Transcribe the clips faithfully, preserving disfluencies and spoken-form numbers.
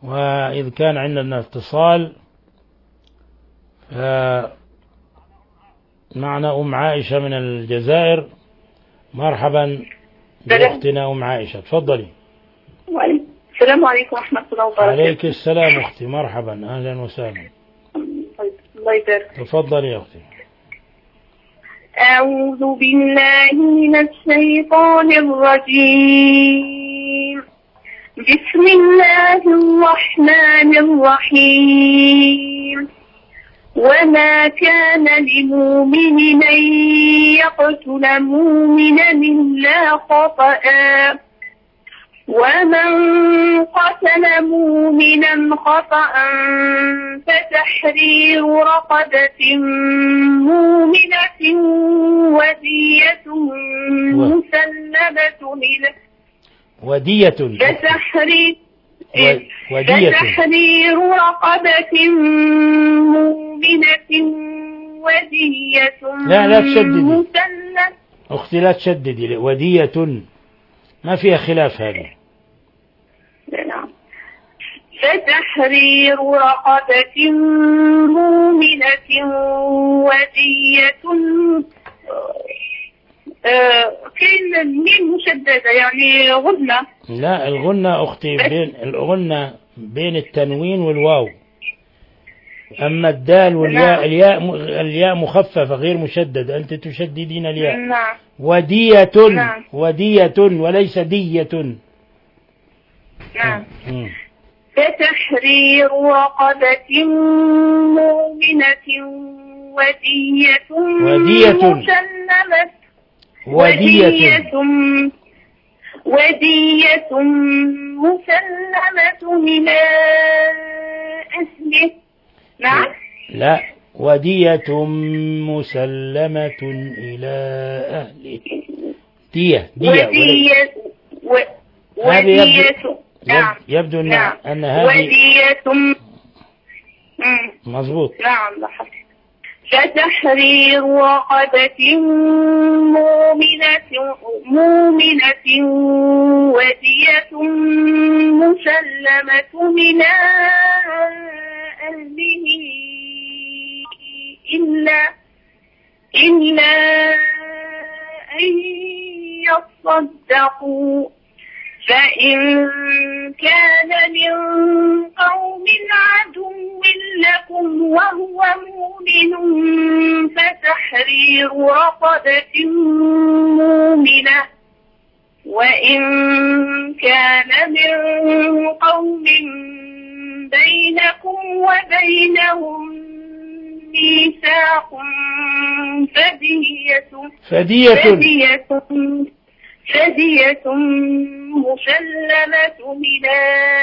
وإذ كان عندنا اتصال معنا أم عائشة من الجزائر. مرحبا بأختنا أم عائشة، تفضلي. السلام عليكم ورحمة الله وبركاته. عليك السلام أختي، مرحبا أهلا وسهلا. الله يبارك. تفضلي يا أختي. أعوذ بالله من الشيطان الرجيم. بسم الله الرحمن الرحيم. وما كان لمؤمن أن يقتل مؤمنا إلا خطأ، ومن قتل مؤمنا خطأ فتحرير رقبة مؤمنة ودية مسلمة إلى ودية فتحرير ودية فتحرير رقبة مؤمنة ودية لا لا تشددي مسلمة. أختي لا تشددي، ودية ما فيها خلاف هذه. نعم. فتحرير رقبة مؤمنة ودية آه كلمة ميم مشددة يعني غنة. لا الغنة أختي بين الغنة بين التنوين والواو، أما الدال والياء الياء الياء مخففة غير مشددة، أنت تشددين الياء. نعم. ودية نعم. ودية وليس دية. نعم. فتحرير رقبة مؤمنة ودية ودية مسلمة ودية ودية مسلمة إلى أهله. نعم. لا ودية مسلمة إلى أهله. دية دية ودية و... ودية. نعم. يبدو أن, نعم. أن هذه ودية مضبوط. نعم لاحظت. فتحرير رقبة مؤمنة مؤمنة ودية مسلمة من أهله إلا إلا أن يصدقوا، فإن كان من قوم عدو لكم وهو مؤمن فتحرير رقبة مؤمنة، وإن كان من قوم بينكم وبينهم ميثاق فدية فدية فدية فدية مسلمة إلى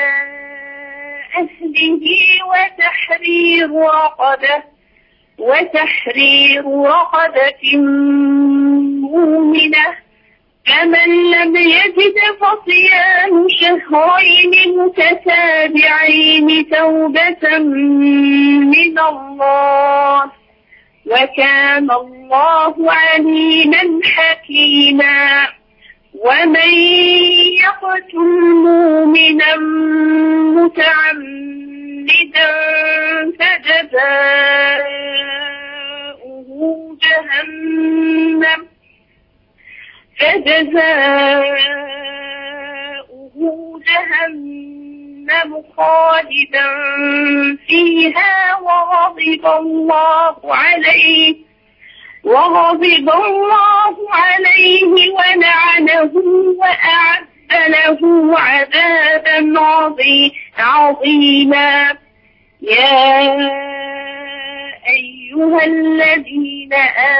أهله وتحرير رقبة وتحرير رقبة مؤمنة، فمن لم يجد فصيام شهرين متتابعين توبة من الله، وكان الله عليما حكيما. ومن يقتل مؤمنا متعمدا فجزاؤه جهنم فجزاؤه جهنم خالدا فيها وغضب الله عليه وغضب الله عليه ولعنه وأعد له عذابا عظيما. يا أيها الذين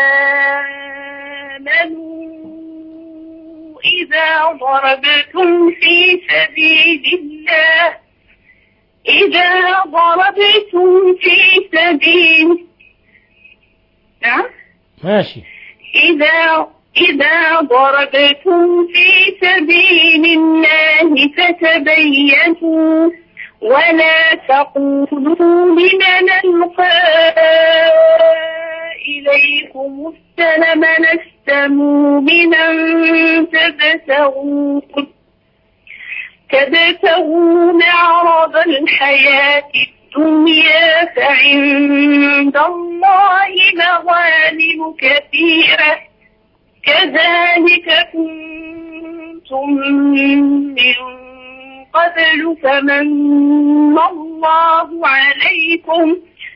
آمنوا إذا ضربتم في سبيل الله إذا ضربتم في سبيل نعم ماشي إذا إذا ضربتم في سبيل الله فتبينوا ولا تقولوا لمن ألقى إليكم السلام لست مؤمنا تبتغون تبتغون عرض الحياة الدنيا فعند الله مغانم كثيرة كذلك كنتم من قبل فمن الله عليكم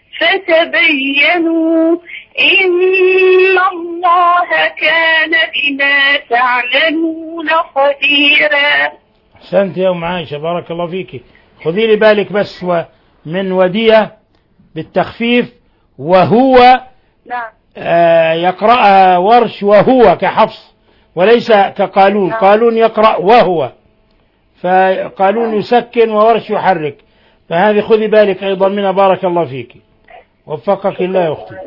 فتبينوا إن الله كان بما تعملون خبيرا. أحسنت يا أم عائشة، بارك الله فيك. خذي لي بالك بس من ودية بالتخفيف، وهو نعم. آه يقرأها ورش وهو كحفص وليس كقالون. نعم. قالون يقرأ وهو، فقالون يسكن وورش يحرك، فهذه خذي بالك أيضا منها. بارك الله فيك، وفقك الله يا أختي.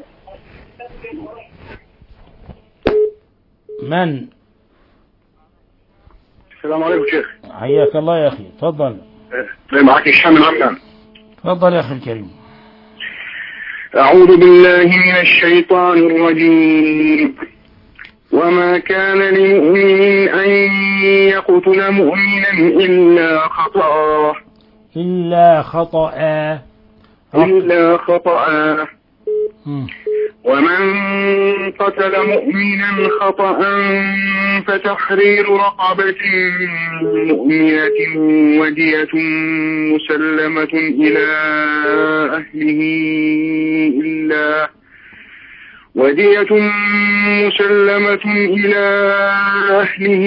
من؟ السلام عليكم شيخ. حياك الله يا أخي، تفضل. معك هشام من عمان. تفضل يا أخي الكريم. أعوذ بالله من الشيطان الرجيم. وما كان لمؤمن أن يقتل مؤمنا إلا خطأ إلا خطأ إلا خطأ ومن قتل مؤمنا خطأ فتحرير رقبة مؤمنة ودية مسلمة إلى أهله إلا ودية مسلمة إلى أهله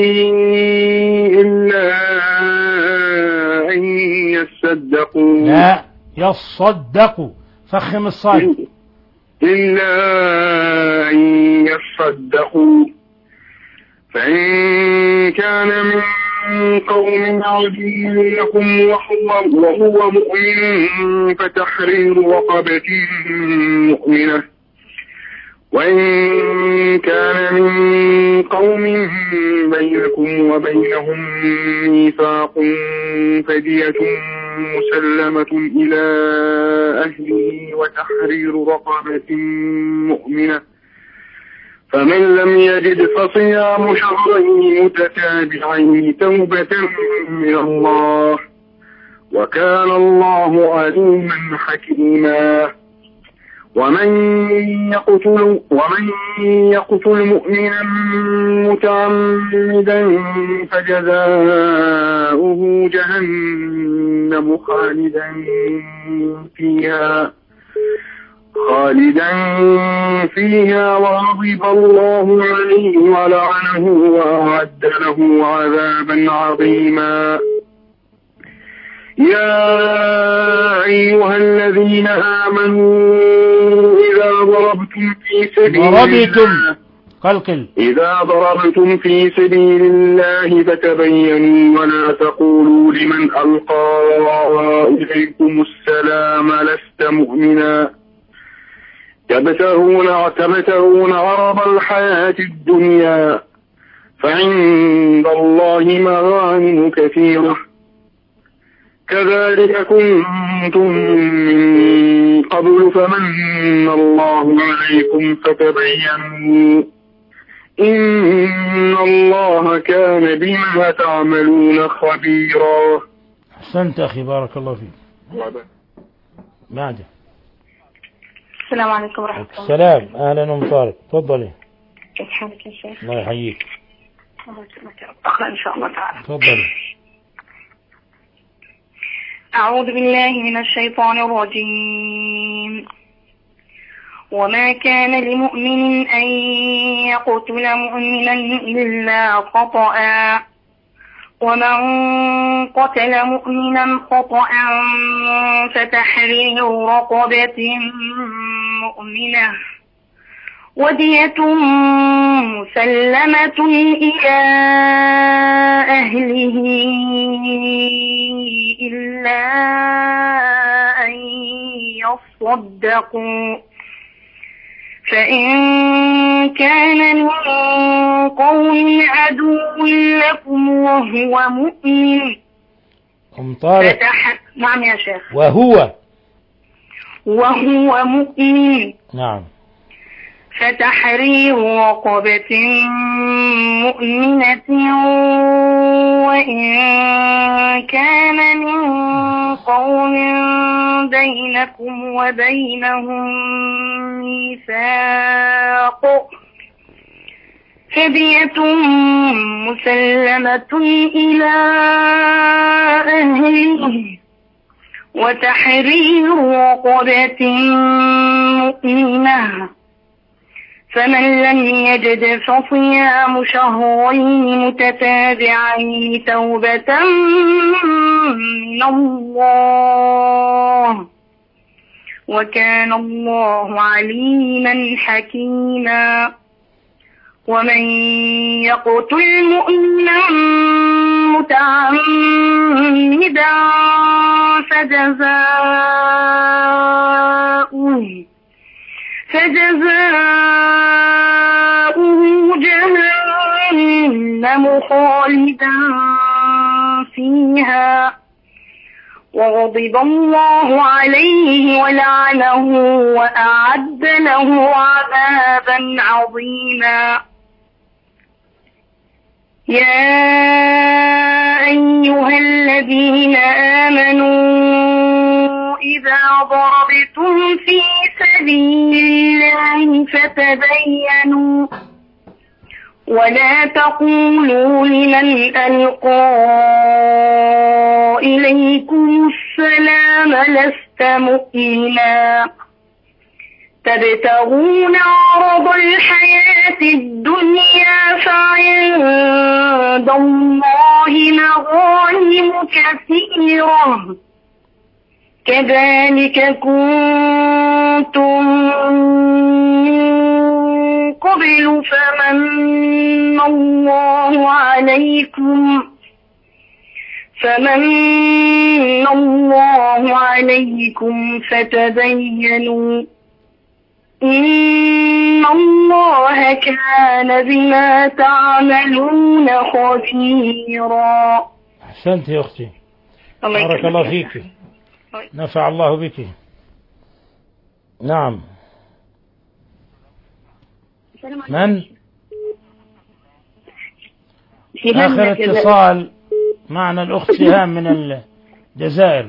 إلا أن يصدقوا. لا يصدقوا، فخم الصاد. إلا أن يصدقوا، فإن كان من قوم عدو لكم وهو, وهو مؤمن فتحرير رقبة مؤمنة، وإن كان من قوم بينكم وبينهم ميثاق فدية مسلمة إلى أهله وتحرير رقبة مؤمنة، فمن لم يجد فصيام شهرين متتابعين توبة من الله، وكان الله عليما حكيما. ومن يقتل ومن يقتل مؤمنا متعمدا فجزاؤه جهنم خالدا فيها خالدا فيها وغضب الله عليه ولعنه وأعد له عذابا عظيما. يا أيها الذين آمنوا إذا ضربتم في سبيل الله قلقل إذا ضربتم في سبيل الله فتبينوا ولا تقولوا لمن ألقى إليكم السلام لست مؤمنا تبتغون تبتغون عرض الحياة الدنيا فعند الله مغانم كثيرة كذلك كنتم من قبل فمن الله عليكم فتبينوا إن الله كان بما تعملون خبيرا. أحسنت أخي، بارك الله فيك. بعده. السلام عليكم ورحمة الله. السلام، أهلا أم طارق، تفضلي. كيف حالك يا شيخ؟ الله يحييك. أقرأ إن شاء الله تعالى. تفضلي. أعوذ بالله من الشيطان الرجيم. وما كان لمؤمن أن يقتل مؤمنا إلا خطأ ومن قتل مؤمنا خطأ فتحرير رقبة مؤمنة ودية مسلمة إلى أهله إلا أن يصدقوا، فإن كان من قوم عدو لكم وهو مؤمن أم طارق. فتح... نعم يا شيخ. وهو وهو مؤمن. نعم. فتحرير رقبة مؤمنة وإن كان من قوم بينكم وبينهم ميثاق فدية مسلمة إلى أهله وتحرير رقبة مؤمنة فمن لم يجد فصيام شهرين متتابعين توبة من الله وكان الله عليما حكيما ومن يقتل مؤمنا متعمدا فجزاؤه فجزاؤه جهنم خالدا فيها وغضب الله عليه ولعنه وأعد له عذابا عظيما. يا أيها الذين آمنوا إذا ضربتم في سبيل الله فتبينوا ولا تقولوا لمن ألقى إليكم السلام لست مؤمنا تبتغون عرض الحياة الدنيا فعند الله مغانم كثيرة كذلك كنتم قبل فمن الله عليكم فمن الله عليكم فتبينوا إن الله كان بما تعملون خبيرا. أحسنت يا أختي، بارك الله فيك، نفع الله بك. نعم، من آخر اتصال معنا الأخت سهام من الجزائر.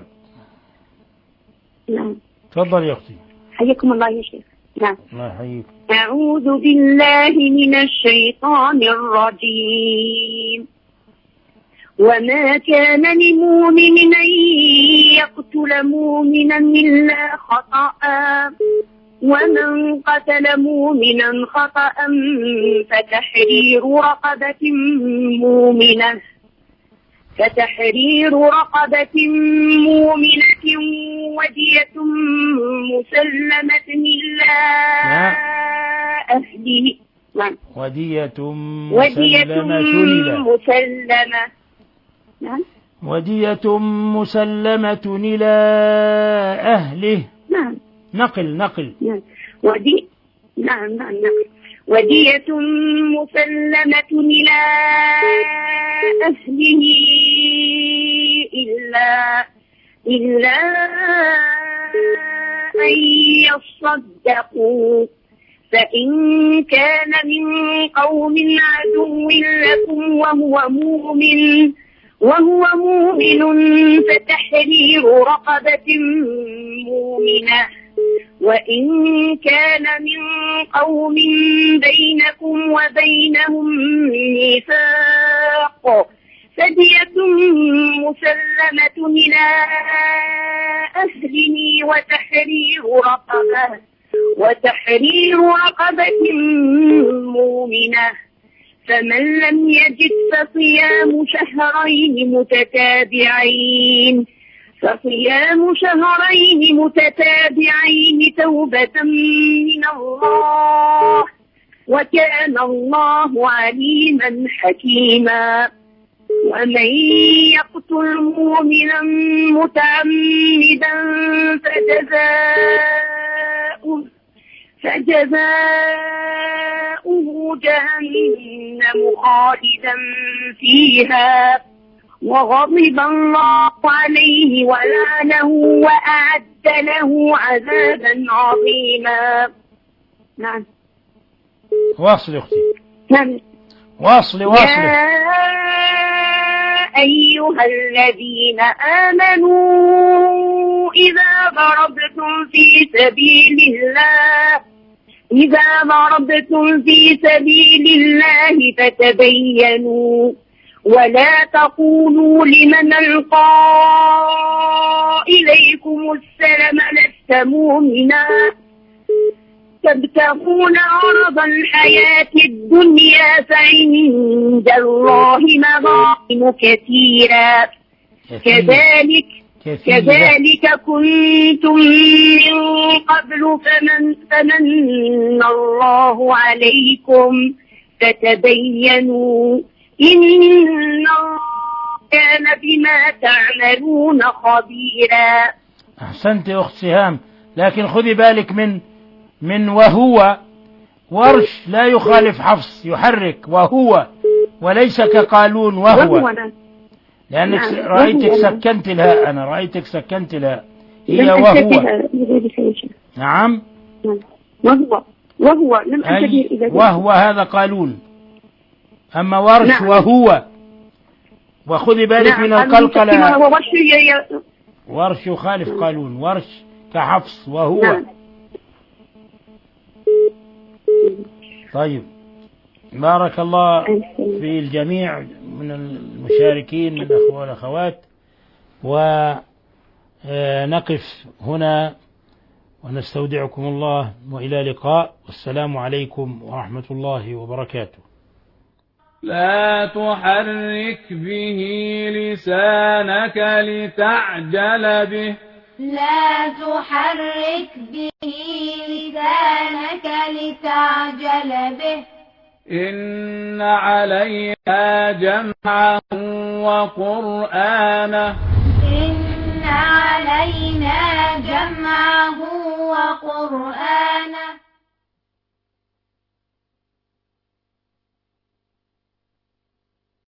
نعم، تفضل يا أختي. حياكم الله يا شيخ. نعم، الله يحييك. أعوذ بالله من الشيطان الرجيم. وما كان لمؤمن أن يقتل مؤمنا إلا خطأ ومن قتل مؤمنا خطأ فتحرير رقبة مؤمنة فتحرير رقبة مؤمنة ودية مسلمة إلى أهله. نعم، ودية مسلمة مسلمة نعم ودية مسلمة إلى أهله. نعم، نقل نقل نعم ودي نعم نعم نعم ودية مسلمة إلى أهله إلا إلا أن يصدقوا فإن كان من قوم عدو لكم وهو مؤمن وهو مؤمن فتحرير رقبة مؤمنة وإن كان من قوم بينكم وبينهم ميثاق فدية مسلمة إلى أهله وتحرير رقبة وتحرير رقبة مؤمنة فمن لم يجد فصيام شهرين متتابعين فصيام شهرين متتابعين توبة من الله وكان الله عليما حكيما. ومن يقتل مؤمنا متعمدا فجزاؤه فجزاؤه جهنم خالدا فيها وغضب الله عليه ولعنه وأعد له عذابا عظيما. نعم، واصل أختي، نعم. واصل واصل. يا أيها الذين آمنوا إذا ضربتم في سبيل الله إذا ضربتم في سبيل الله فتبينوا ولا تقولوا لمن ألقى إليكم السلام لست مؤمنا تبتغون عرض الحياة الدنيا فعند الله مغانم كثيرا كذلك كذلك كنتم من قبل فمن, فمن الله عليكم فتبينوا إن الله كان بما تعملون خبيرا. أحسنت يا أخت سهام، لكن خذي بالك من من وهو. ورش لا يخالف حفص، يحرك وهو وليس كقالون وهو، لأنك رأيتك سكنت الهاء، أنا رأيتك سكنت الهاء، هي وهو. نعم وهو وهو لم أنتبه. وهو هذا قالون، أما ورش نعم. وهو. وخذي بالك نعم. من القلقلة. ورش يخالف قالون، ورش كحفص وهو نعم. طيب، بارك الله في الجميع من المشاركين من الأخوة والأخوات، ونقف هنا ونستودعكم الله وإلى لقاء، والسلام عليكم ورحمة الله وبركاته. لا تحرك به لسانك لتعجل به لا تحرك به لسانك لتعجل به إن علينا جمعه وقرآنه إن علينا جمعه وقرآنه